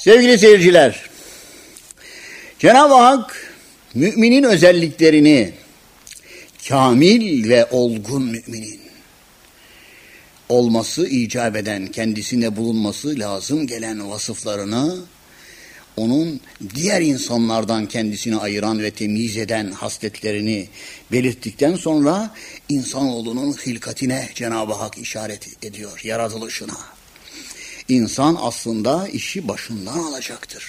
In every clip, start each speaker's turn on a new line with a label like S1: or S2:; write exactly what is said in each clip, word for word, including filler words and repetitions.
S1: Sevgili seyirciler, Cenab-ı Hak müminin özelliklerini, kamil ve olgun müminin olması icap eden, kendisinde bulunması lazım gelen vasıflarını, onun diğer insanlardan kendisini ayıran ve temyiz eden hasletlerini belirttikten sonra insanoğlunun hilkatine Cenab-ı Hak işaret ediyor, yaratılışına. İnsan aslında işi başından alacaktır.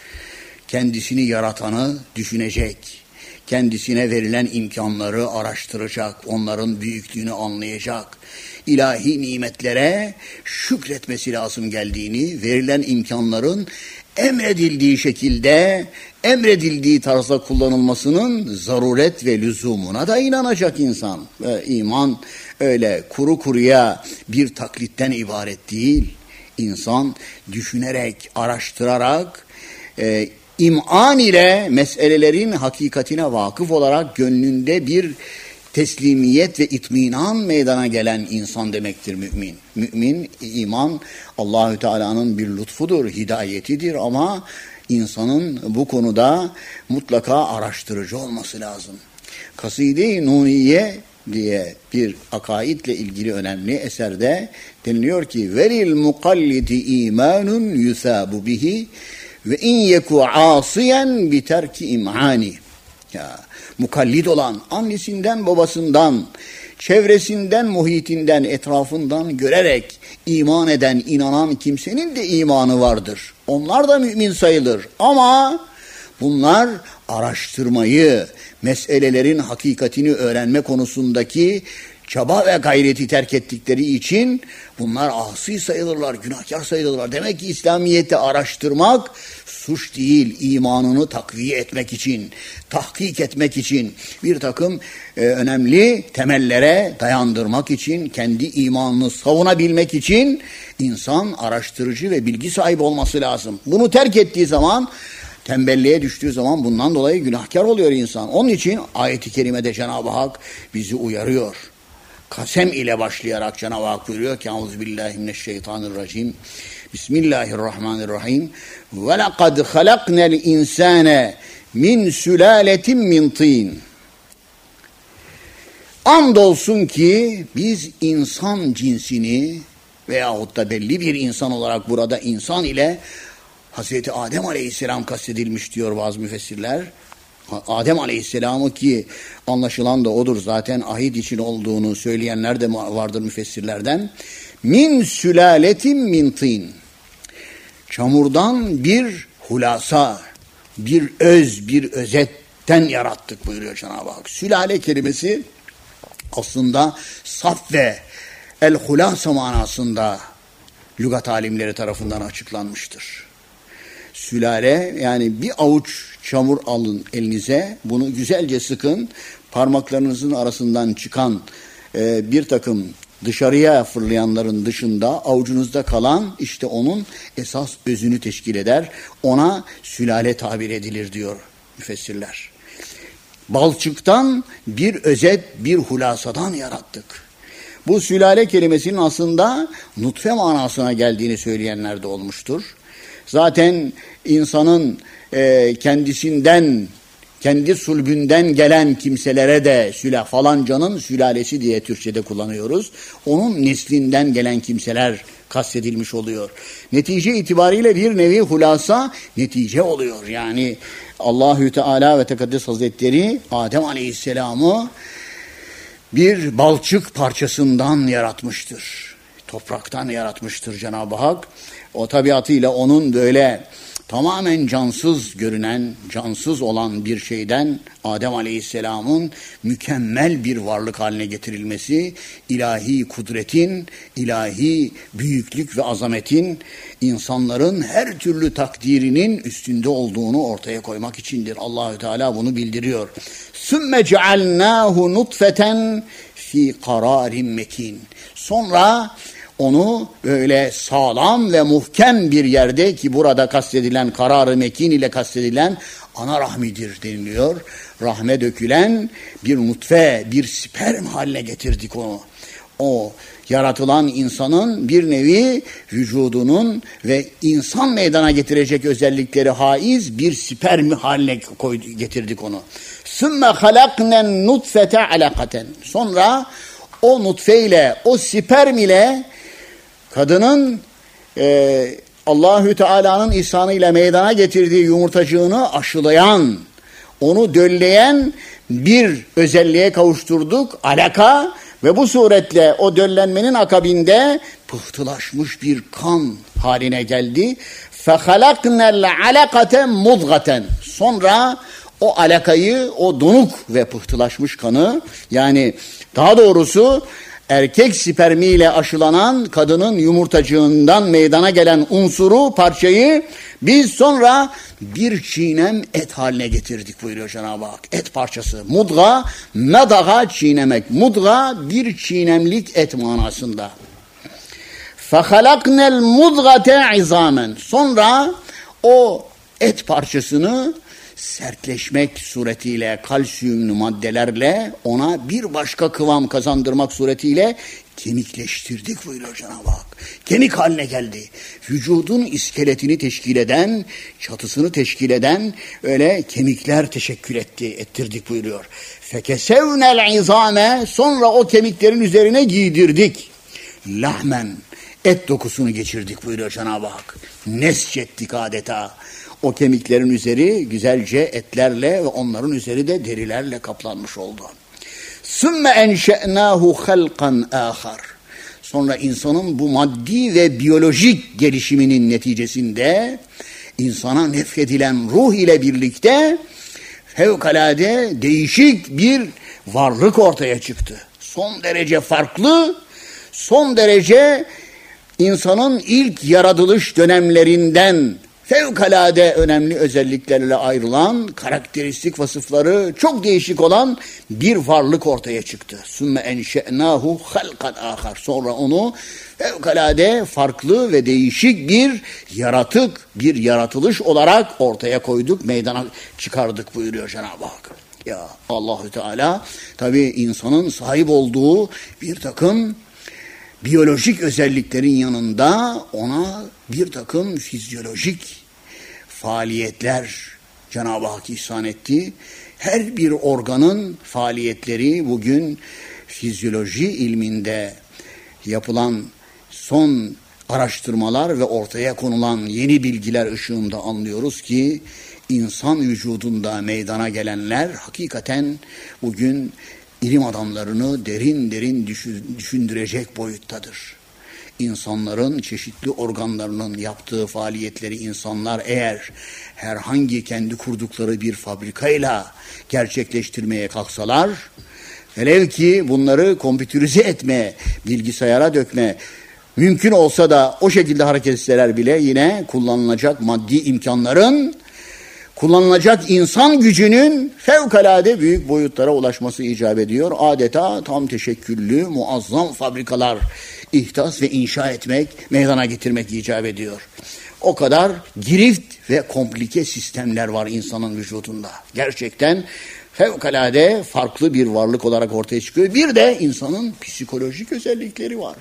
S1: Kendisini yaratanı düşünecek, kendisine verilen imkanları araştıracak, onların büyüklüğünü anlayacak, ilahi nimetlere şükretmesi lazım geldiğini, verilen imkanların emredildiği şekilde, emredildiği tarzda kullanılmasının zaruret ve lüzumuna da inanacak insan. Ve iman öyle kuru kuruya bir taklitten ibaret değil. İnsan düşünerek, araştırarak, e, im'an ile meselelerin hakikatine vakıf olarak gönlünde bir teslimiyet ve itminan meydana gelen insan demektir mümin. Mümin, iman Allahü Teala'nın bir lütfudur, hidayetidir ama insanın bu konuda mutlaka araştırıcı olması lazım. Kaside-i Nuniye diye bir akaidle ilgili önemli eserde deniliyor ki veril mukallidi imanun yusabu bihi ve in yeku asiyen bi terki imani. Ya, mukallid olan annesinden babasından, çevresinden, muhitinden, etrafından görerek iman eden, inanan kimsenin de imanı vardır. Onlar da mümin sayılır ama bunlar araştırmayı, meselelerin hakikatini öğrenme konusundaki çaba ve gayreti terk ettikleri için bunlar asi sayılırlar, günahkar sayılırlar. Demek ki İslamiyet'i araştırmak suç değil, imanını takviye etmek için, tahkik etmek için, bir takım e, önemli temellere dayandırmak için, kendi imanını savunabilmek için insan araştırıcı ve bilgi sahibi olması lazım. Bunu terk ettiği zaman, tembelliğe düştüğü zaman bundan dolayı günahkar oluyor insan. Onun için ayet-i kerimede Cenab-ı Hak bizi uyarıyor. Kasem ile başlayarak Cenab-ı Hak buyuruyor ki Euzubillahimineşşeytanirracim. Bismillahirrahmanirrahim. Ve lekad halaknel insane min sülaletin min tin. Andolsun ki biz insan cinsini veyahut da belli bir insan olarak burada insan ile Hazreti Adem Aleyhisselam kastedilmiş diyor bazı müfessirler. Adem Aleyhisselam'ı ki anlaşılan da odur zaten ahit için olduğunu söyleyenler de vardır müfessirlerden. Min sülaletin min tin. Çamurdan bir hulasa, bir öz, bir özetten yarattık buyuruyor Cenab-ı Hak. Sülale kelimesi aslında saf ve el hulasa manasında lügat alimleri tarafından açıklanmıştır. Sülale yani bir avuç çamur alın elinize, bunu güzelce sıkın, parmaklarınızın arasından çıkan e, bir takım dışarıya fırlayanların dışında avucunuzda kalan işte onun esas özünü teşkil eder. Ona sülale tabir edilir diyor müfessirler. Balçıktan bir özet, bir hulasadan yarattık. Bu sülale kelimesinin aslında nutfe manasına geldiğini söyleyenler de olmuştur. Zaten insanın e, kendisinden, kendi sulbünden gelen kimselere de süla, falancanın sülalesi diye Türkçe'de kullanıyoruz. Onun neslinden gelen kimseler kastedilmiş oluyor. Netice itibariyle bir nevi hulasa netice oluyor. Yani Allahü Teala ve Tekaddes Hazretleri Adem Aleyhisselam'ı bir balçık parçasından yaratmıştır. Topraktan yaratmıştır Cenab-ı Hak. O tabiatıyla onun böyle tamamen cansız görünen, cansız olan bir şeyden Adem Aleyhisselam'ın mükemmel bir varlık haline getirilmesi, ilahi kudretin, ilahi büyüklük ve azametin insanların her türlü takdirinin üstünde olduğunu ortaya koymak içindir. Allahü Teala bunu bildiriyor. Sümme cealnahu nutfeten fi kararin mekin. Sonra onu böyle sağlam ve muhkem bir yerde ki burada kastedilen karar-ı mekin ile kastedilen ana rahmidir deniliyor. Rahme dökülen bir nutfe, bir sperm haline getirdik onu. O yaratılan insanın bir nevi vücudunun ve insan meydana getirecek özellikleri haiz bir spermi haline koydu, getirdik onu. Sümme halaknen nutfete alakaten. Sonra o nutfe ile, o sperm ile kadının e, Allahü Teala'nın ihsanıyla meydana getirdiği yumurtacığını aşılayan, onu dölleyen bir özelliğe kavuşturduk. Alaka. Ve bu suretle o döllenmenin akabinde pıhtılaşmış bir kan haline geldi. فَخَلَقْنَا الْعَلَقَةَ مُضْغَةً. Sonra o alakayı, o donuk ve pıhtılaşmış kanı, yani daha doğrusu erkek spermiyle aşılanan kadının yumurtacığından meydana gelen unsuru, parçayı biz sonra bir çiğnem et haline getirdik buyuruyor Cenab-ı Hak. Et parçası. Mudga, medaga çiğnemek. Mudga bir çiğnemlik et manasında. فَخَلَقْنَا الْمُدْغَةَ عِظَامًا. Sonra o et parçasını sertleşmek suretiyle, kalsiyumlu maddelerle ona bir başka kıvam kazandırmak suretiyle kemikleştirdik buyuruyor Cenab-ı Hak. Kemik haline geldi. Vücudun iskeletini teşkil eden, çatısını teşkil eden öyle kemikler teşekkül etti, ettirdik buyuruyor. Fekesevnel izame. Sonra o kemiklerin üzerine giydirdik. Lahmen. Et dokusunu geçirdik buyuruyor Cenab-ı Hak. Nesçettik adeta. O kemiklerin üzeri güzelce etlerle ve onların üzeri de derilerle kaplanmış oldu. Sümme enşe'nâhu halkan âkhar. Sonra insanın bu maddi ve biyolojik gelişiminin neticesinde insana nefredilen ruh ile birlikte fevkalade değişik bir varlık ortaya çıktı. Son derece farklı, son derece insanın ilk yaratılış dönemlerinden fevkalade önemli özelliklerle ayrılan, karakteristik vasıfları çok değişik olan bir varlık ortaya çıktı. Sümme enşe'nâhu halkan âkhar. Sonra onu fevkalade farklı ve değişik bir yaratık, bir yaratılış olarak ortaya koyduk, meydana çıkardık buyuruyor Cenab-ı Hak. Ya Allahü Teala tabii insanın sahip olduğu bir takım biyolojik özelliklerin yanında ona bir takım fizyolojik faaliyetler Cenab-ı Hak ihsan etti. Her bir organın faaliyetleri bugün fizyoloji ilminde yapılan son araştırmalar ve ortaya konulan yeni bilgiler ışığında anlıyoruz ki insan vücudunda meydana gelenler hakikaten bugün ilim adamlarını derin derin düşündürecek boyuttadır. İnsanların çeşitli organlarının yaptığı faaliyetleri insanlar eğer herhangi kendi kurdukları bir fabrikayla gerçekleştirmeye kalksalar, velev ki bunları kompüterize etme, bilgisayara dökme mümkün olsa da o şekilde hareket etseler bile yine kullanılacak maddi imkanların, kullanılacak insan gücünün fevkalade büyük boyutlara ulaşması icap ediyor. Adeta tam teşekküllü, muazzam fabrikalar ihdas ve inşa etmek, meydana getirmek icap ediyor. O kadar girift ve komplike sistemler var insanın vücudunda. Gerçekten fevkalade farklı bir varlık olarak ortaya çıkıyor. Bir de insanın psikolojik özellikleri var.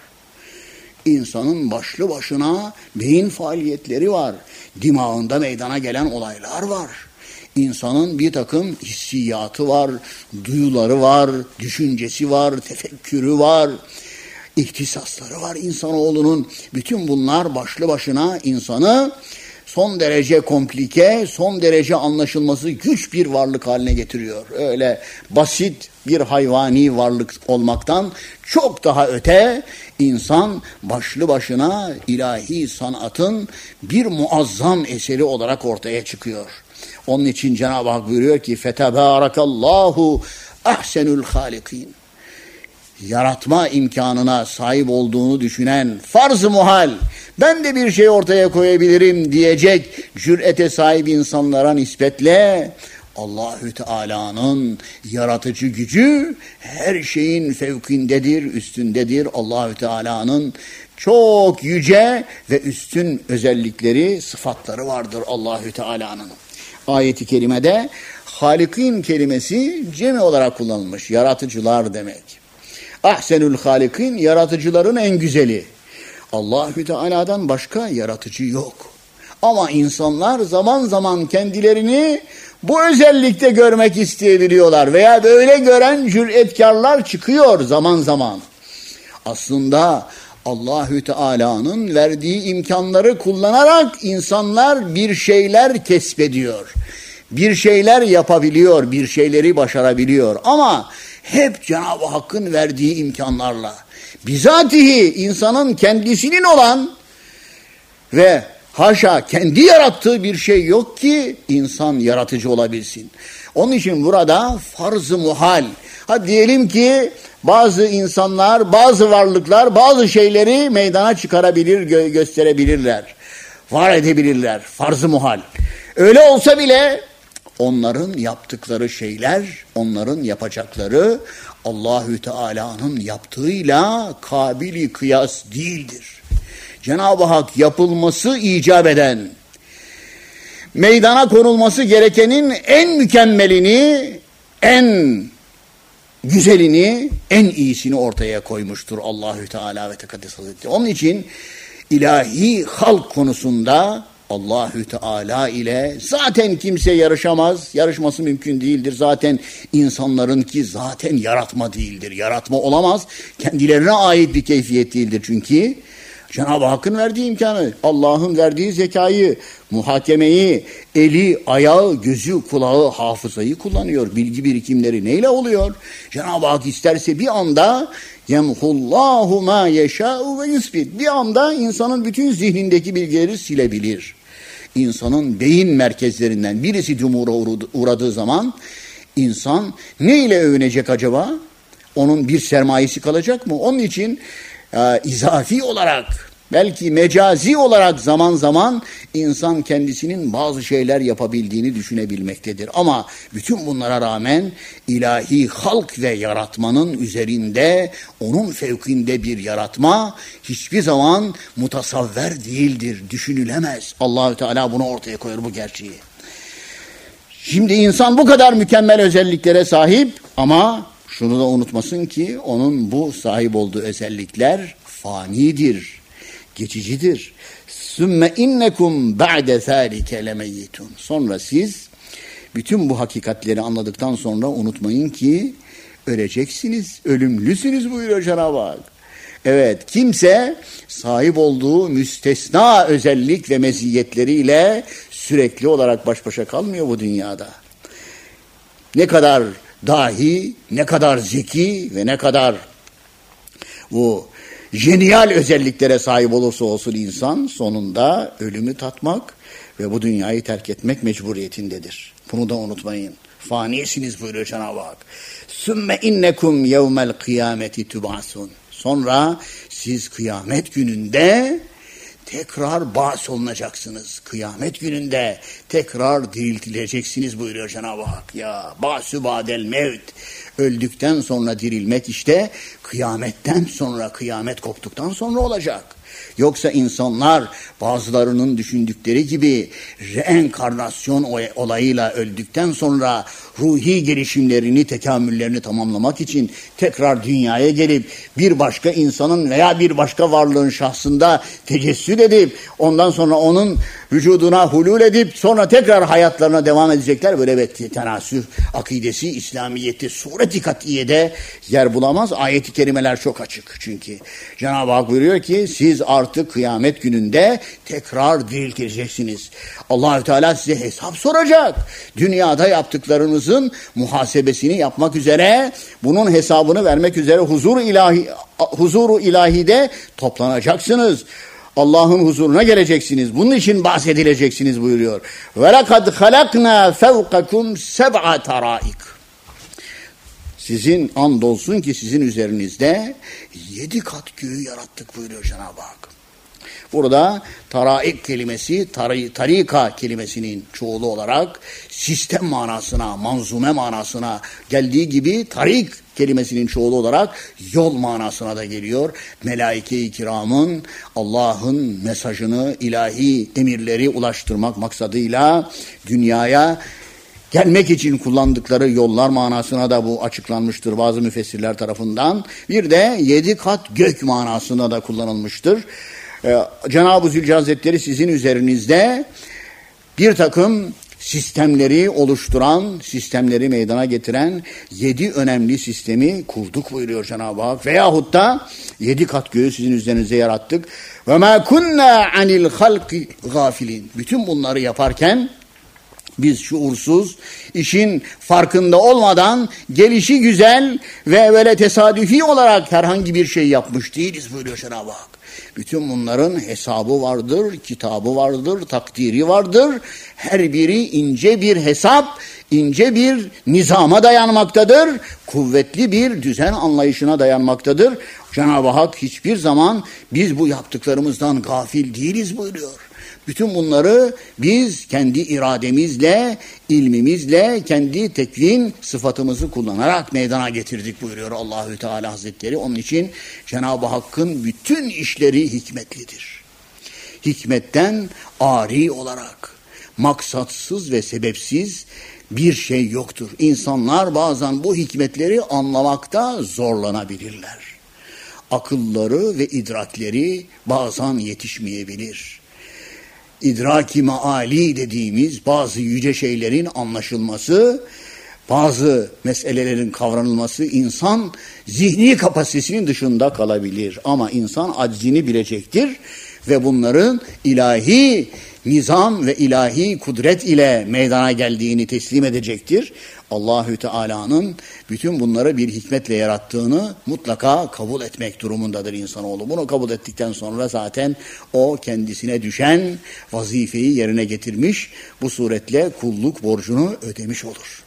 S1: İnsanın başlı başına beyin faaliyetleri var. Dimağında meydana gelen olaylar var. İnsanın bir takım hissiyatı var, duyuları var, düşüncesi var, tefekkürü var, ihtisasları var insanoğlunun. Bütün bunlar başlı başına insanı son derece komplike, son derece anlaşılması güç bir varlık haline getiriyor. Öyle basit bir hayvani varlık olmaktan çok daha öte insan başlı başına ilahi sanatın bir muazzam eseri olarak ortaya çıkıyor. Onun için Cenab-ı Hak buyuruyor ki fetebârakallahu ahsenul hâlikîn. Yaratma imkanına sahip olduğunu düşünen farz-ı muhal, ben de bir şey ortaya koyabilirim diyecek cürete sahip insanlara nispetle Allahü Teala'nın yaratıcı gücü her şeyin fevkindedir, üstündedir. Allahü Teala'nın çok yüce ve üstün özellikleri, sıfatları vardır Allahü Teala'nın. Ayet-i kerimede Halikin kelimesi cemi olarak kullanılmış, yaratıcılar demek. Ahsenül halikin, yaratıcıların en güzeli. Allahü Teala'dan başka yaratıcı yok. Ama insanlar zaman zaman kendilerini bu özellikte görmek isteyebiliyorlar veya böyle gören cüretkarlar çıkıyor zaman zaman. Aslında Allahü Teala'nın verdiği imkanları kullanarak insanlar bir şeyler kesbediyor. Bir şeyler yapabiliyor, bir şeyleri başarabiliyor. Ama hep Cenab-ı Hakk'ın verdiği imkanlarla. Bizatihi insanın kendisinin olan ve haşa kendi yarattığı bir şey yok ki insan yaratıcı olabilsin. Onun için burada farz-ı muhal. Ha diyelim ki bazı insanlar, bazı varlıklar bazı şeyleri meydana çıkarabilir, gö- gösterebilirler. Var edebilirler. Farz-ı muhal. Öyle olsa bile onların yaptıkları şeyler, onların yapacakları Allahü Teala'nın yaptığıyla kabili kıyas değildir. Cenab-ı Hak yapılması icap eden, meydana konulması gerekenin en mükemmelini, en güzelini, en iyisini ortaya koymuştur Allahü Teala ve Tekaddes Hazretleri. Onun için ilahi halk konusunda Allahü Teala ile zaten kimse yarışamaz, yarışması mümkün değildir. Zaten insanlarınki zaten yaratma değildir, yaratma olamaz. Kendilerine ait bir keyfiyet değildir çünkü Cenab-ı Hakk'ın verdiği imkanı, Allah'ın verdiği zekayı, muhakemeyi, eli, ayağı, gözü, kulağı, hafızayı kullanıyor. Bilgi birikimleri neyle oluyor? Cenab-ı Hak isterse bir anda yemhullahu ma yeşâ'u ve yusbit. Bir anda insanın bütün zihnindeki bilgileri silebilir. İnsanın beyin merkezlerinden birisi dumura uğradığı zaman insan ne ile övünecek acaba? Onun bir sermayesi kalacak mı? Onun için e, izafi olarak, belki mecazi olarak zaman zaman insan kendisinin bazı şeyler yapabildiğini düşünebilmektedir. Ama bütün bunlara rağmen ilahi halk ve yaratmanın üzerinde, onun fevkinde bir yaratma hiçbir zaman mutasavver değildir, düşünülemez. Allahü Teala bunu ortaya koyuyor, bu gerçeği. Şimdi insan bu kadar mükemmel özelliklere sahip ama şunu da unutmasın ki onun bu sahip olduğu özellikler fanidir, geçicidir. Sümme innekum ba'de zâlike lemeyyitun. Sonra siz bütün bu hakikatleri anladıktan sonra unutmayın ki öleceksiniz, ölümlüsünüz buyuruyor Cenab-ı Hak. Evet, kimse sahip olduğu müstesna özellik ve meziyetleriyle sürekli olarak baş başa kalmıyor bu dünyada. Ne kadar dahi, ne kadar zeki ve ne kadar bu jeniyal özelliklere sahip olursa olsun insan sonunda ölümü tatmak ve bu dünyayı terk etmek mecburiyetindedir. Bunu da unutmayın. Fanisiniz buyuruyor Cenab-ı Hak. Sümme innekum yevmel kıyameti tübasun. Sonra siz kıyamet gününde tekrar ba's olunacaksınız. Kıyamet gününde tekrar diriltileceksiniz buyuruyor Cenab-ı Hak. Ya ba'sü ba'del mevt. Öldükten sonra dirilmek işte kıyametten sonra, kıyamet koptuktan sonra olacak. Yoksa insanlar bazılarının düşündükleri gibi reenkarnasyon olayıyla öldükten sonra ruhi gelişimlerini, tekamüllerini tamamlamak için tekrar dünyaya gelip bir başka insanın veya bir başka varlığın şahsında tecessüt edip ondan sonra onun vücuduna hulul edip sonra tekrar hayatlarına devam edecekler. Böyle bir tenasüh akidesi İslamiyet'te suret-i katiyede yer bulamaz. Ayet-i kerimeler çok açık çünkü. Cenab-ı Hak buyuruyor ki siz artık kıyamet gününde tekrar diriltileceksiniz. Allah-u Teala size hesap soracak. Dünyada yaptıklarınızın muhasebesini yapmak üzere, bunun hesabını vermek üzere huzur ilahi, huzuru ilahide toplanacaksınız. Allah'ın huzuruna geleceksiniz. Bunun için bahsedileceksiniz buyuruyor. Ve lekad halakna fevkakum seb'a taraik. Sizin andolsun ki sizin üzerinizde yedi kat göğü yarattık buyuruyor Cenab-ı Hak. Burada taraik kelimesi, tar- tarika kelimesinin çoğulu olarak sistem manasına, manzume manasına geldiği gibi tarik kelimesinin çoğulu olarak yol manasına da geliyor. Melaike-i kiramın Allah'ın mesajını, ilahi emirleri ulaştırmak maksadıyla dünyaya gelmek için kullandıkları yollar manasına da bu açıklanmıştır bazı müfessirler tarafından. Bir de yedi kat gök manasına da kullanılmıştır. Ee, Cenab-ı Zülcelal Hazretleri sizin üzerinizde bir takım sistemleri oluşturan, sistemleri meydana getiren yedi önemli sistemi kurduk buyuruyor Cenab-ı Hak. Veyahut da yedi kat göğü sizin üzerinize yarattık. Ve ma kunna anil halqi gafilin. Bütün bunları yaparken biz şuursuz, işin farkında olmadan gelişi güzel ve böyle tesadüfi olarak herhangi bir şey yapmış değiliz buyuruyor Cenab-ı Hak. Bütün bunların hesabı vardır, kitabı vardır, takdiri vardır. Her biri ince bir hesap, ince bir nizama dayanmaktadır. Kuvvetli bir düzen anlayışına dayanmaktadır. Cenab-ı Hak hiçbir zaman biz bu yaptıklarımızdan gafil değiliz buyuruyor. Bütün bunları biz kendi irademizle, ilmimizle, kendi tekvin sıfatımızı kullanarak meydana getirdik buyuruyor Allahü Teala Hazretleri. Onun için Cenab-ı Hakk'ın bütün işleri hikmetlidir. Hikmetten ari olarak maksatsız ve sebepsiz bir şey yoktur. İnsanlar bazen bu hikmetleri anlamakta zorlanabilirler. Akılları ve idrakleri bazen yetişmeyebilir. İdraki maali dediğimiz bazı yüce şeylerin anlaşılması, bazı meselelerin kavranılması insan zihni kapasitesinin dışında kalabilir. Ama insan aczini bilecektir ve bunların ilahi nizam ve ilahi kudret ile meydana geldiğini teslim edecektir. Allahü Teala'nın bütün bunları bir hikmetle yarattığını mutlaka kabul etmek durumundadır insanoğlu. Bunu kabul ettikten sonra zaten o kendisine düşen vazifeyi yerine getirmiş, bu suretle kulluk borcunu ödemiş olur.